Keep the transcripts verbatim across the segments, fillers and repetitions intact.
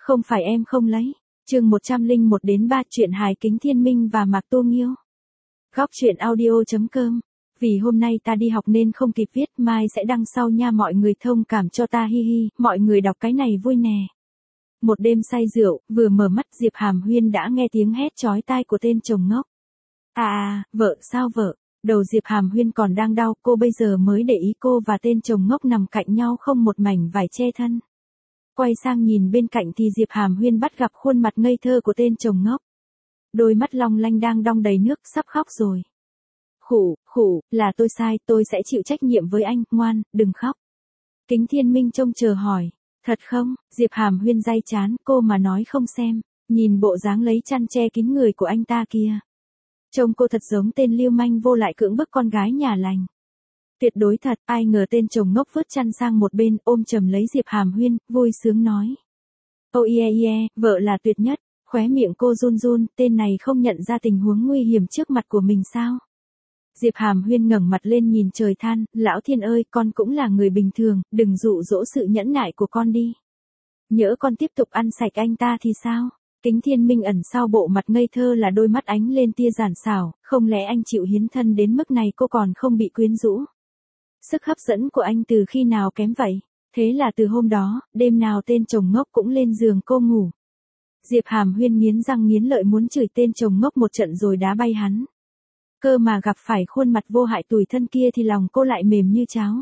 Không phải em không lấy. Chương một trăm lẻ một đến ba chuyện hài Kính Thiên Minh và Mạc Tô Nghiêu. Góc truyện audio chấm com. Vì hôm nay ta đi học nên không kịp viết, mai sẽ đăng sau nha, mọi người thông cảm cho ta, hi hi, mọi người đọc cái này vui nè. Một đêm say rượu, vừa mở mắt Diệp Hàm Huyên đã nghe tiếng hét chói tai của tên chồng ngốc. À à, vợ, sao vợ? Đầu Diệp Hàm Huyên còn đang đau, cô bây giờ mới để ý cô và tên chồng ngốc nằm cạnh nhau không một mảnh vải che thân. Quay sang nhìn bên cạnh thì Diệp Hàm Huyên bắt gặp khuôn mặt ngây thơ của tên chồng ngốc. Đôi mắt long lanh đang đong đầy nước, sắp khóc rồi. Khủ, khủ, là tôi sai, tôi sẽ chịu trách nhiệm với anh, ngoan, đừng khóc. Kính Thiên Minh trông chờ hỏi, thật không? Diệp Hàm Huyên day chán, cô mà nói không xem, nhìn bộ dáng lấy chăn che kín người của anh ta kia. Trông cô thật giống tên lưu manh vô lại cưỡng bức con gái nhà lành. Tuyệt đối thật, ai ngờ tên chồng ngốc vứt chăn sang một bên, ôm chầm lấy Diệp Hàm Huyên, vui sướng nói. Oh yeah yeah, vợ là tuyệt nhất. Khóe miệng cô run run, tên này không nhận ra tình huống nguy hiểm trước mặt của mình sao? Diệp Hàm Huyên ngẩng mặt lên nhìn trời than, lão thiên ơi, con cũng là người bình thường, đừng dụ dỗ sự nhẫn nại của con đi. Nhỡ con tiếp tục ăn sạch anh ta thì sao? Kính Thiên Minh ẩn sau bộ mặt ngây thơ là đôi mắt ánh lên tia giản xảo, không lẽ anh chịu hiến thân đến mức này cô còn không bị quyến rũ? Sức hấp dẫn của anh từ khi nào kém vậy? Thế là từ hôm đó, đêm nào tên chồng ngốc cũng lên giường cô ngủ. Diệp Hàm Huyên nghiến răng nghiến lợi muốn chửi tên chồng ngốc một trận rồi đá bay hắn. Cơ mà gặp phải khuôn mặt vô hại tủi thân kia thì lòng cô lại mềm như cháo.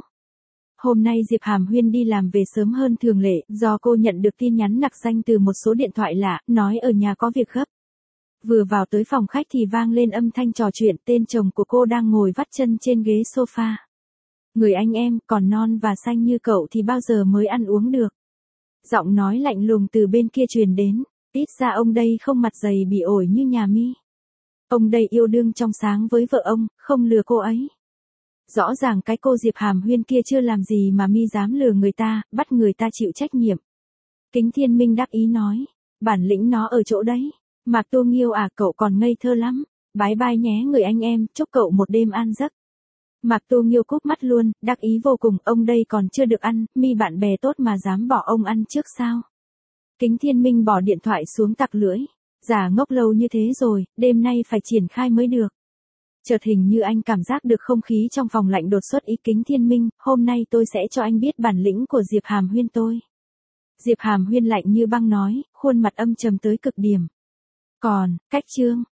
Hôm nay Diệp Hàm Huyên đi làm về sớm hơn thường lệ, do cô nhận được tin nhắn nặc danh từ một số điện thoại lạ, nói ở nhà có việc gấp. Vừa vào tới phòng khách thì vang lên âm thanh trò chuyện, tên chồng của cô đang ngồi vắt chân trên ghế sofa. Người anh em, còn non và xanh như cậu thì bao giờ mới ăn uống được. Giọng nói lạnh lùng từ bên kia truyền đến, ít ra ông đây không mặt dày bị ổi như nhà mi. Ông đây yêu đương trong sáng với vợ ông, không lừa cô ấy. Rõ ràng cái cô Diệp Hàm Huyên kia chưa làm gì mà mi dám lừa người ta, bắt người ta chịu trách nhiệm. Kính Thiên Minh đắc ý nói, bản lĩnh nó ở chỗ đấy. Mạc Tô Nghiêu à, cậu còn ngây thơ lắm. Bái bai nhé người anh em, chúc cậu một đêm an giấc. Mạc Tô Nghiêu cúp mắt luôn, đắc ý vô cùng, ông đây còn chưa được ăn, mi bạn bè tốt mà dám bỏ ông ăn trước sao? Kính Thiên Minh bỏ điện thoại xuống tặc lưỡi. Giả ngốc lâu như thế rồi, đêm nay phải triển khai mới được. Chợt hình như anh cảm giác được không khí trong phòng lạnh đột xuất ý. Kính Thiên Minh, hôm nay tôi sẽ cho anh biết bản lĩnh của Diệp Hàm Huyên tôi. Diệp Hàm Huyên lạnh như băng nói, khuôn mặt âm trầm tới cực điểm. Còn, cách chương.